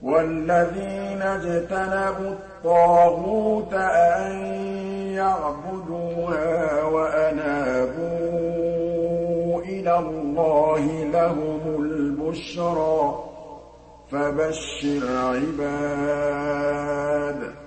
وَالَّذِينَ اجْتَنَبُوا الطَّاغُوتَ أَن يَعْبُدُوهَا وَأَنَابُوا إِلَى اللَّهِ لَهُمُ الْبُشْرَىٰ ۚ فَبَشِّرْ عِبَادِ